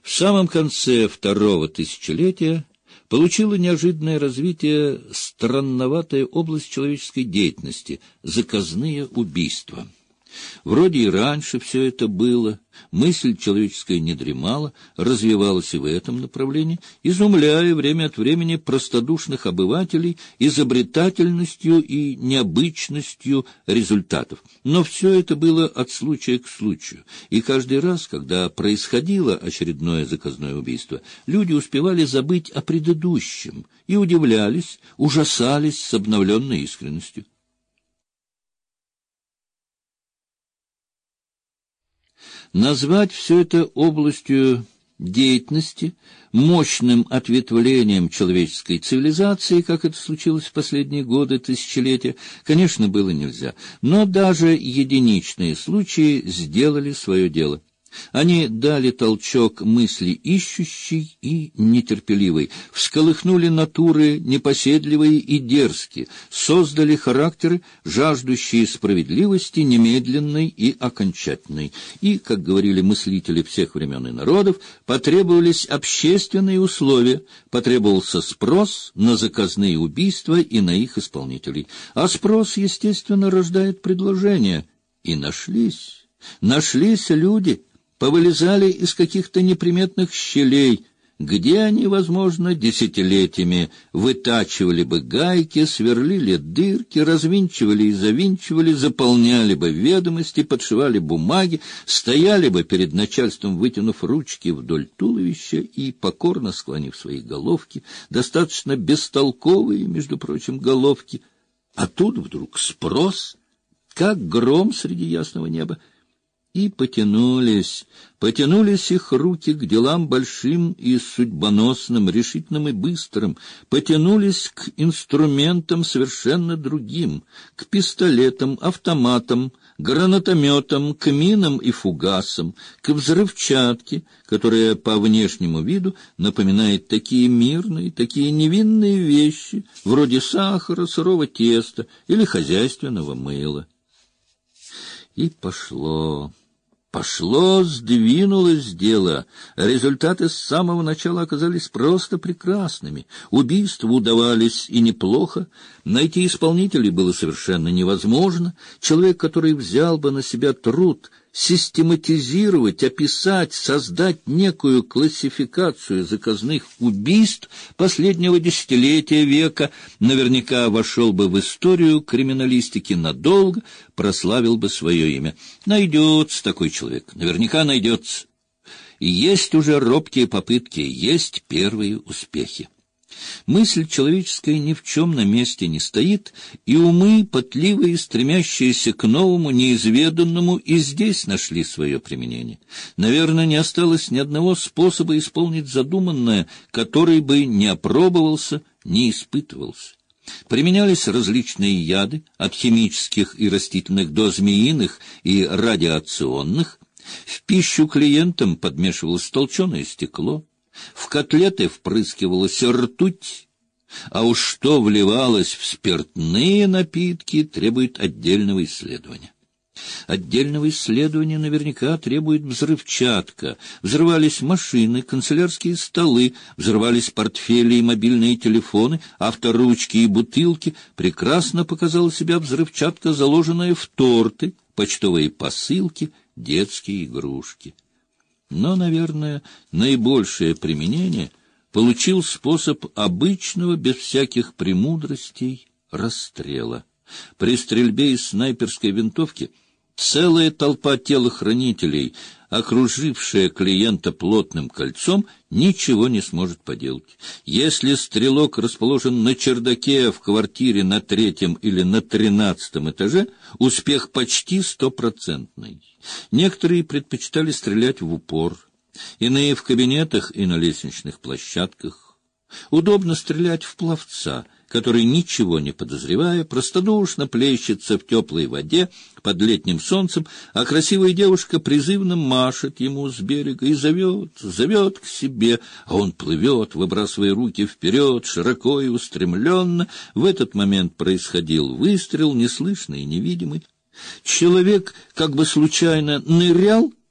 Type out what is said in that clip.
В самом конце второго тысячелетия получила неожиданное развитие странноватая область человеческой деятельности — заказные убийства. Вроде и раньше все это было, мысль человеческая не дремала, развивалась и в этом направлении, изумляя время от времени простодушных обывателей изобретательностью и необычностью результатов. Но все это было от случая к случаю, и каждый раз, когда происходило очередное заказное убийство, люди успевали забыть о предыдущем и удивлялись, ужасались с обновленной искренностью. Назвать все это областью деятельности, мощным ответвлением человеческой цивилизации, как это случилось в последние годы, тысячелетия, конечно, было нельзя. Но даже единичные случаи сделали свое дело. Они дали толчок мысли ищущей и нетерпеливой, всколыхнули натуры непоседливые и дерзкие, создали характеры, жаждущие справедливости немедленной и окончательной. И, как говорили мыслители всех времен и народов, потребовались общественные условия, потребовался спрос на заказные убийства и на их исполнителей. А спрос, естественно, рождает предложение. И нашлись люди, повылезали из каких-то неприметных щелей, где они, возможно, десятилетиями вытачивали бы гайки, сверлили дырки, развинчивали и завинчивали, заполняли бы ведомости, подшивали бумаги, стояли бы перед начальством, вытянув ручки вдоль туловища и покорно склонив свои головки, достаточно бестолковые, между прочим, головки. А тут вдруг спрос, как гром среди ясного неба. И потянулись их руки к делам большим и судьбоносным, решительным и быстрым, потянулись к инструментам совершенно другим, к пистолетам, автоматам, гранатометам, к минам и фугасам, к взрывчатке, которая по внешнему виду напоминает такие мирные, такие невинные вещи, вроде сахара, сырого теста или хозяйственного мыла. И Пошло, сдвинулось дело. Результаты с самого начала оказались просто прекрасными. Убийства удавались и неплохо. Найти исполнителей было совершенно невозможно. Человек, который взял бы на себя труд систематизировать, описать, создать некую классификацию заказных убийств последнего десятилетия века, наверняка вошел бы в историю криминалистики надолго, прославил бы свое имя. Найдется такой человек, наверняка найдется. И есть уже робкие попытки, есть первые успехи. Мысль человеческая ни в чем на месте не стоит, и умы, пытливые, стремящиеся к новому, неизведанному, и здесь нашли свое применение. Наверное, не осталось ни одного способа исполнить задуманное, который бы не опробовался, не испытывался. Применялись различные яды, от химических и растительных до змеиных и радиационных. В пищу клиентам подмешивалось толченое стекло. В котлеты впрыскивалась ртуть, а уж что вливалось в спиртные напитки, требует отдельного исследования. Отдельного исследования наверняка требует взрывчатка. Взрывались машины, канцелярские столы, взрывались портфели и мобильные телефоны, авторучки и бутылки. Прекрасно показала себя взрывчатка, заложенная в торты, почтовые посылки, детские игрушки. Но, наверное, наибольшее применение получил способ обычного, без всяких премудростей, расстрела. При стрельбе из снайперской винтовки целая толпа телохранителей, окружившая клиента плотным кольцом, ничего не сможет поделать. Если стрелок расположен на чердаке в квартире на 3-м или на 13-м этаже, успех почти 100%. Некоторые предпочитали стрелять в упор, иные в кабинетах и на лестничных площадках. Удобно стрелять в пловца, который, ничего не подозревая, простодушно плещется в теплой воде под летним солнцем, а красивая девушка призывно машет ему с берега и зовет к себе, а он плывет, выбрасывая руки вперед, широко и устремленно. В этот момент происходил выстрел, неслышный и невидимый. Человек как бы случайно нырял